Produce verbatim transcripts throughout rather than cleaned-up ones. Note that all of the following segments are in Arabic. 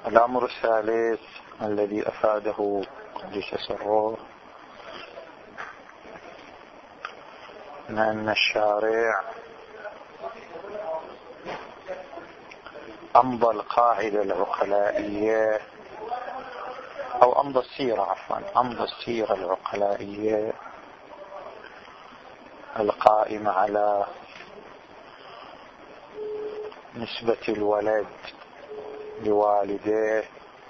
الأمر الثالث الذي أفاده قدس سره أن الشارع أمضى القاعدة العقلائية أو أمضى السيرة عفوا أمضى السيرة العقلائية القائمة على نسبة الولد لوالديه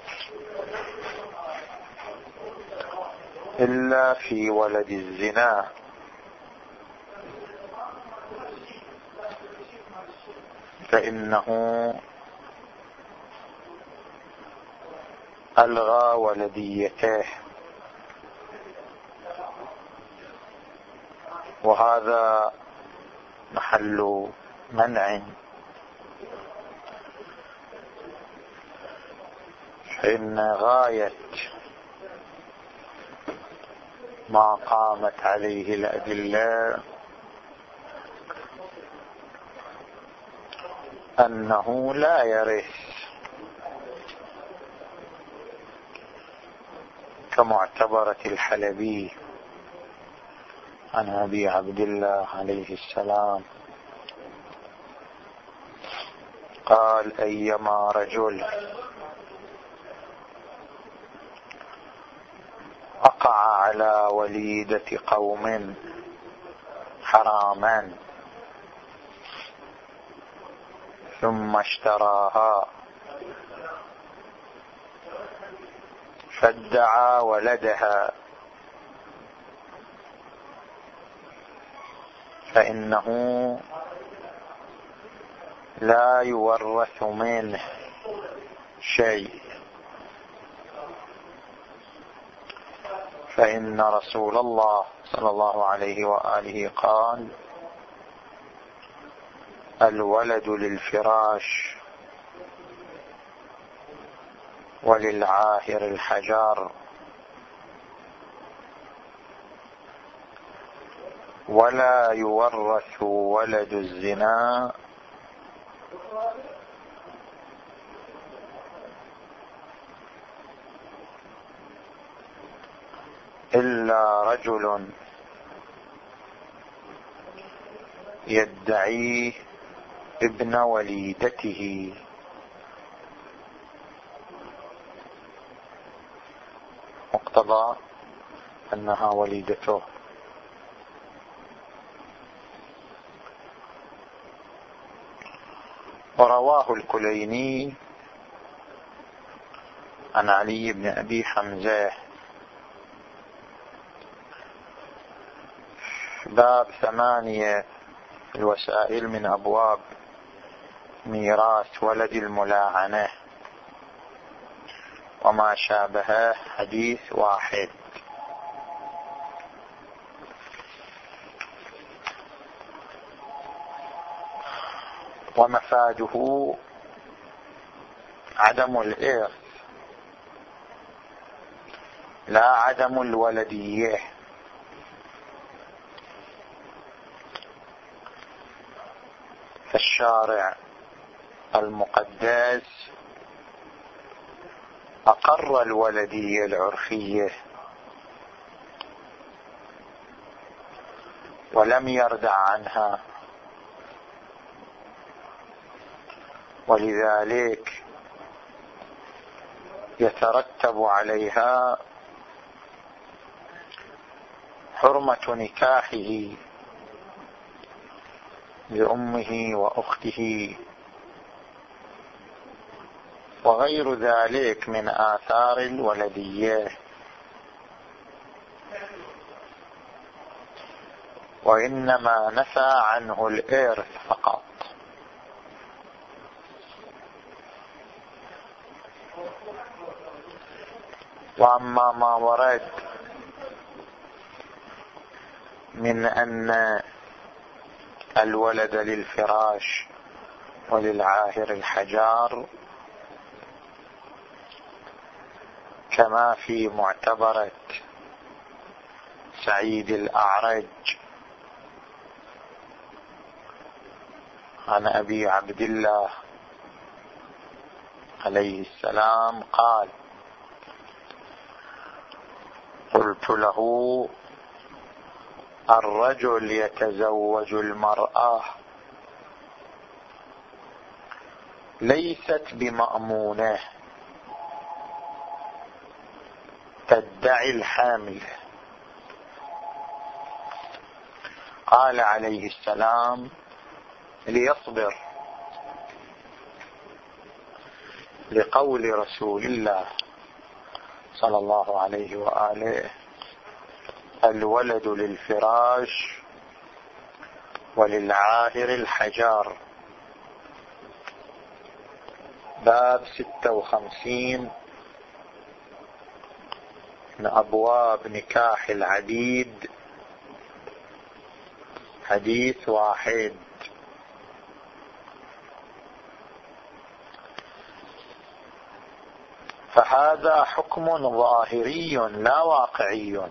إلا في ولد الزنا، فإنه ألغى ولديته، وهذا محل منع، فإن غاية ما قامت عليه الأدلة أنه لا يرث، كمعتبرة الحلبي عن أبي عبد الله عليه السلام قال: أيما رجل أقع على وليدة قوم حراما ثم اشتراها فادعى ولدها فإنه لا يورث منه شيء، فإن رسول الله صلى الله عليه وآله قال: الولد للفراش وللعاهر الحجر، ولا يورث ولد الزنا إلا رجل يدعي ابن وليدته، مقتضى أنها وليدته. ورواه الكليني عن علي بن أبي حمزة باب ثمانية الوسائل من أبواب ميراث ولد الملاعنة وما شابهه، حديث واحد. ومفاده عدم الإرث لا عدم الولدية، فالشارع المقدس أقر الولدية العرفية ولم يردع عنها، ولذلك يترتب عليها حرمة نكاحه لأمه وأخته وغير ذلك من آثار الولدية، وإنما نفى عنه الإرث فقط. وأما ما ورد من أن الولد للفراش وللعاهر الحجار كما في معتبرة سعيد الأعرج عن أبي عبد الله عليه السلام قال: قلت له: الرجل يتزوج المرأة ليست بمأمونة تدعي الحامل. قال عليه السلام: ليصبر، لقول رسول الله صلى الله عليه وآله: الولد للفراش وللعاهر الحجار. باب ستة وخمسين من أبواب نكاح العبيد، حديث واحد. فهذا حكم ظاهري لا واقعي،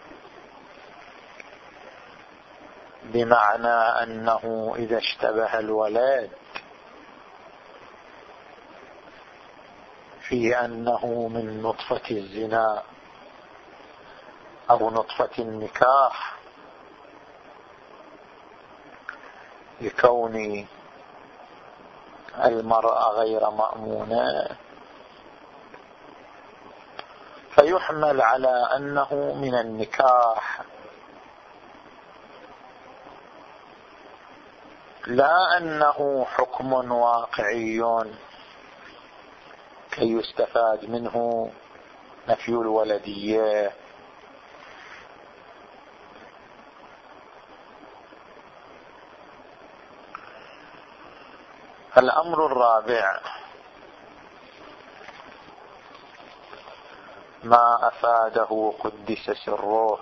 بمعنى أنه إذا اشتبه الولد في أنه من نطفة الزنا أو نطفة النكاح لكون المرأة غير مأمونة، فيحمل على أنه من النكاح، لا أنه حكم واقعي كي يستفاد منه نفي الولدية. الأمر الرابع: ما أفاده قدس سره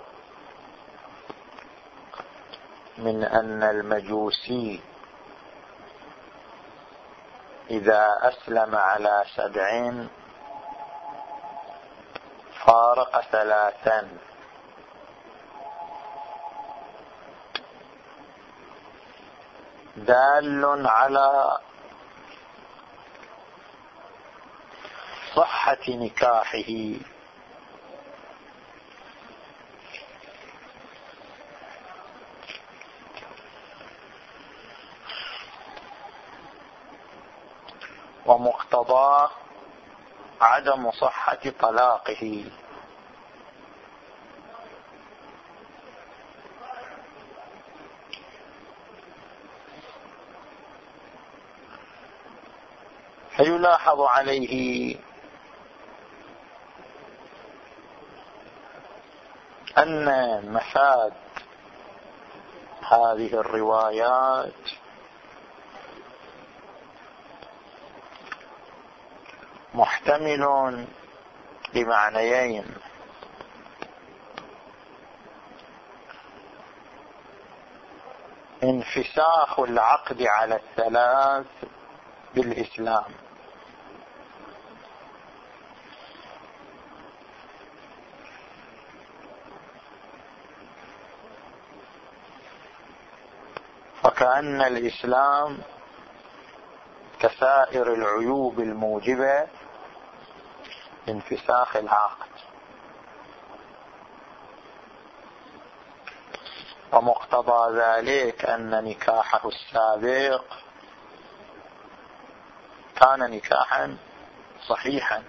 من أن المجوسي إذا أسلم على سبع فارق ثلاثا، دال على صحة نكاحه. ومقتضاه عدم صحة طلاقه. فيلاحظ عليه أن مفاد هذه الروايات محتمل لمعنيين: انفساخ العقد على الثلاث بالإسلام، فكأن الإسلام كسائر العيوب الموجبة انفساخ العقد. ومقتضى ذلك أن نكاحه السابق كان نكاحا صحيحا،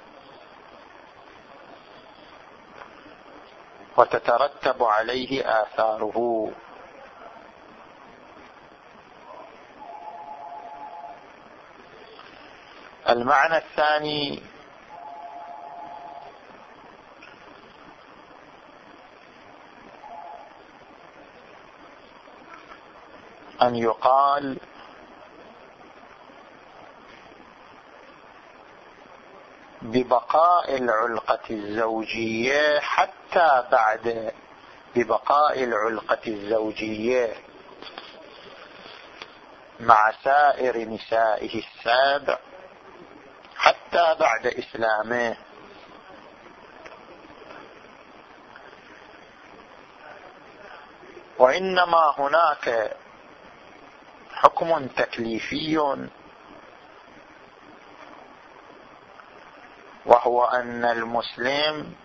وتترتب عليه آثاره. المعنى الثاني: أن يقال ببقاء العلقة الزوجية حتى بعد ببقاء العلقة الزوجية مع سائر نسائه السابع حتى بعد إسلامه. وإنما هناك حكم تكليفي وهو أن المسلم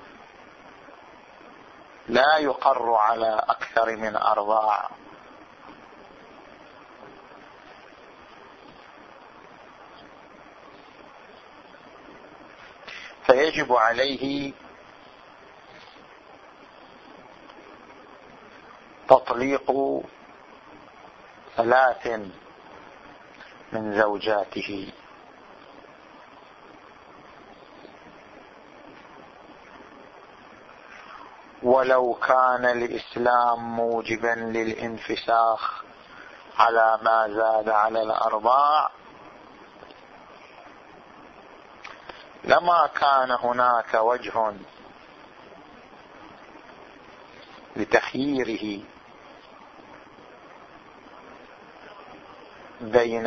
لا يقر على أكثر من أرباع، فيجب عليه تطليق ثلاث من زوجاته، ولو كان الإسلام موجبا للانفساخ على ما زاد على الأرباع لما كان هناك وجه لتخييره بين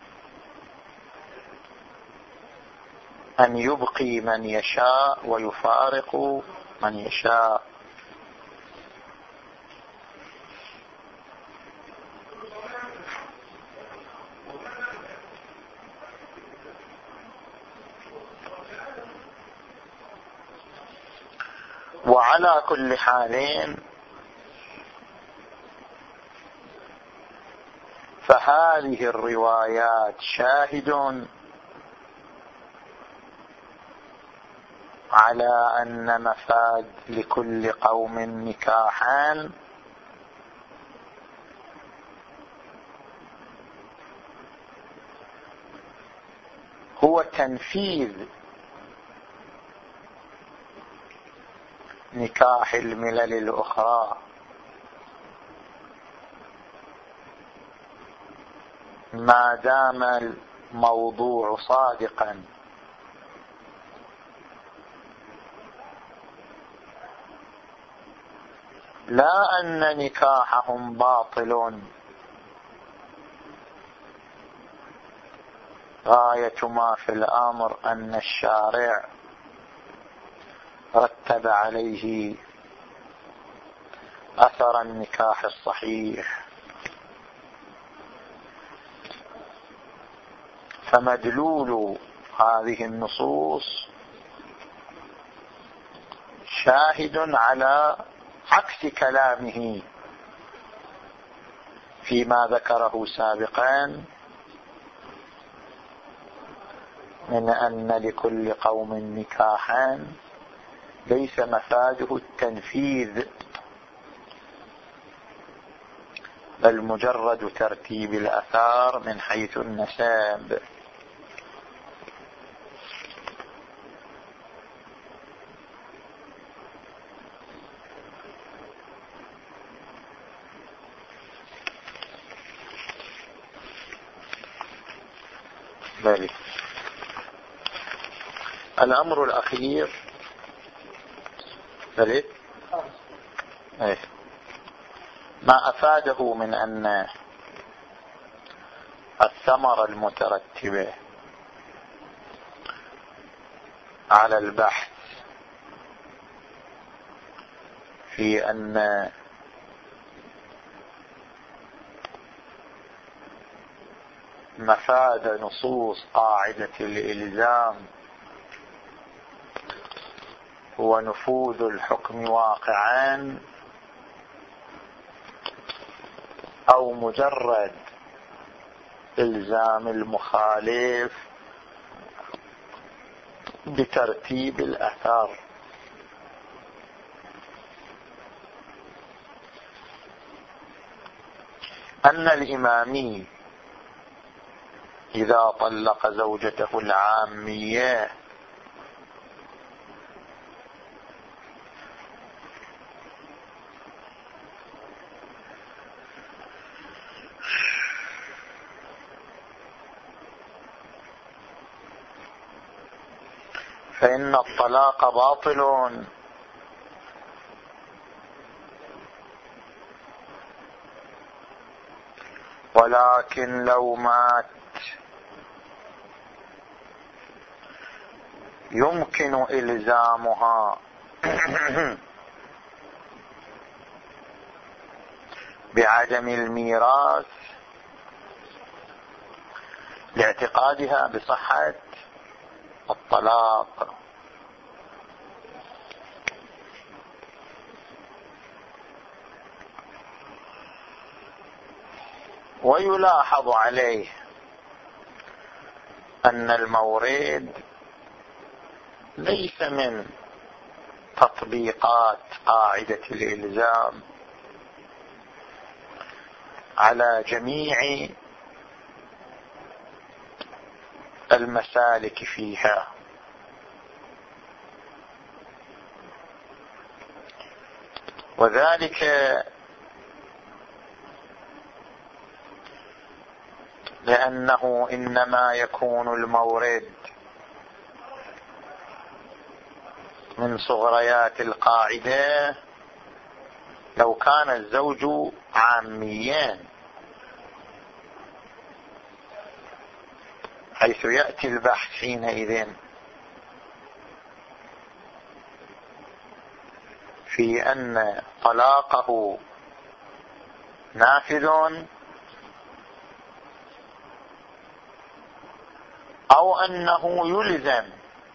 أن يبقي من يشاء ويفارق من يشاء. وعلى كل حال فهذه الروايات شاهد على أن مفاد لكل قوم نكاحان، هو تنفيذ نكاح الملل الأخرى ما دام الموضوع صادقا، لا أن نكاحهم باطل. غاية ما في الأمر أن الشارع رتب عليه أثر النكاح الصحيح، فمدلول هذه النصوص شاهد على عكس كلامه فيما ذكره سابقا من أن لكل قوم نكاحا، ليس مفاده التنفيذ بل مجرد ترتيب الآثار من حيث النساب. بلي. الأمر الأخير بلي. أيه. ما أفاده من أن الثمرة المترتبة على البحث في أن مفاد نصوص قاعدة الإلزام هو نفوذ الحكم واقعا أو مجرد إلزام المخالف بترتيب الآثار. أن الإمامي إذا طلق زوجته العامية فإن الطلاق باطل، ولكن لو مات يمكن إلزامها بعدم الميراث لاعتقادها بصحة الطلاق. ويلاحظ عليه أن المورد ليس من تطبيقات قاعدة الإلزام على جميع المسالك فيها، وذلك لأنه إنما يكون المورد من صغريات القاعدة لو كان الزوج عاميا، حيث يأتي البحث حينئذ في أن طلاقه نافذ أو أنه يلزم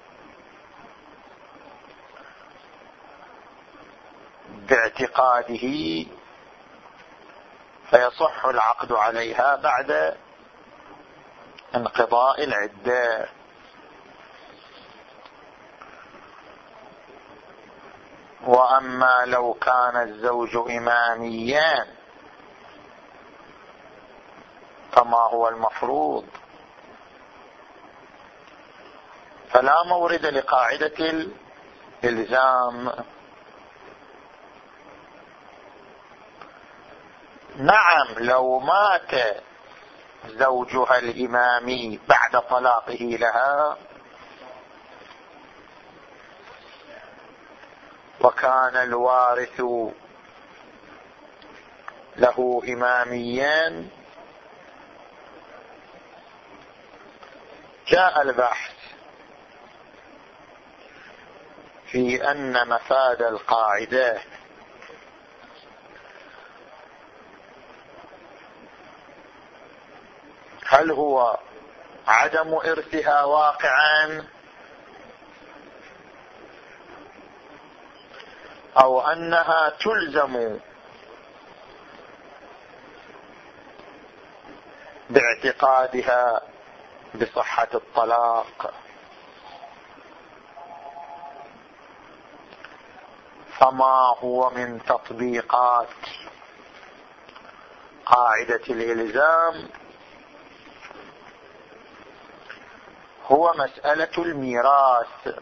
باعتقاده فيصح العقد عليها بعد انقضاء العدة. وأما لو كان الزوج إماميا كما هو المفروض فلا مورد لقاعدة الإلزام. نعم لو مات زوجها الإمامي بعد طلاقه لها وكان الوارث له إماميا جاء البحث في أن مفاد القاعدة هل هو عدم إرثها واقعا أو أنها تلزم باعتقادها بصحة الطلاق. فما هو من تطبيقات قاعدة الإلزام هو مسألة الميراث.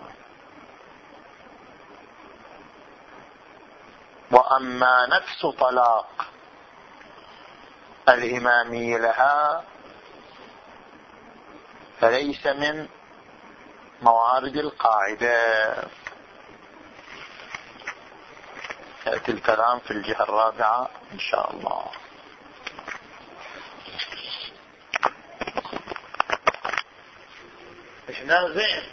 وأما نفس طلاق الإمامي لها فليس من موارد القاعدة. يأتي الكلام في الجهة الرابعة إن شاء الله. إحنا زين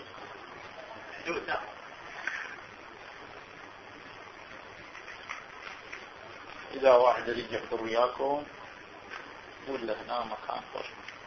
إذا واحد يجي يحضر وياكم قول له هنا مكان فرصة.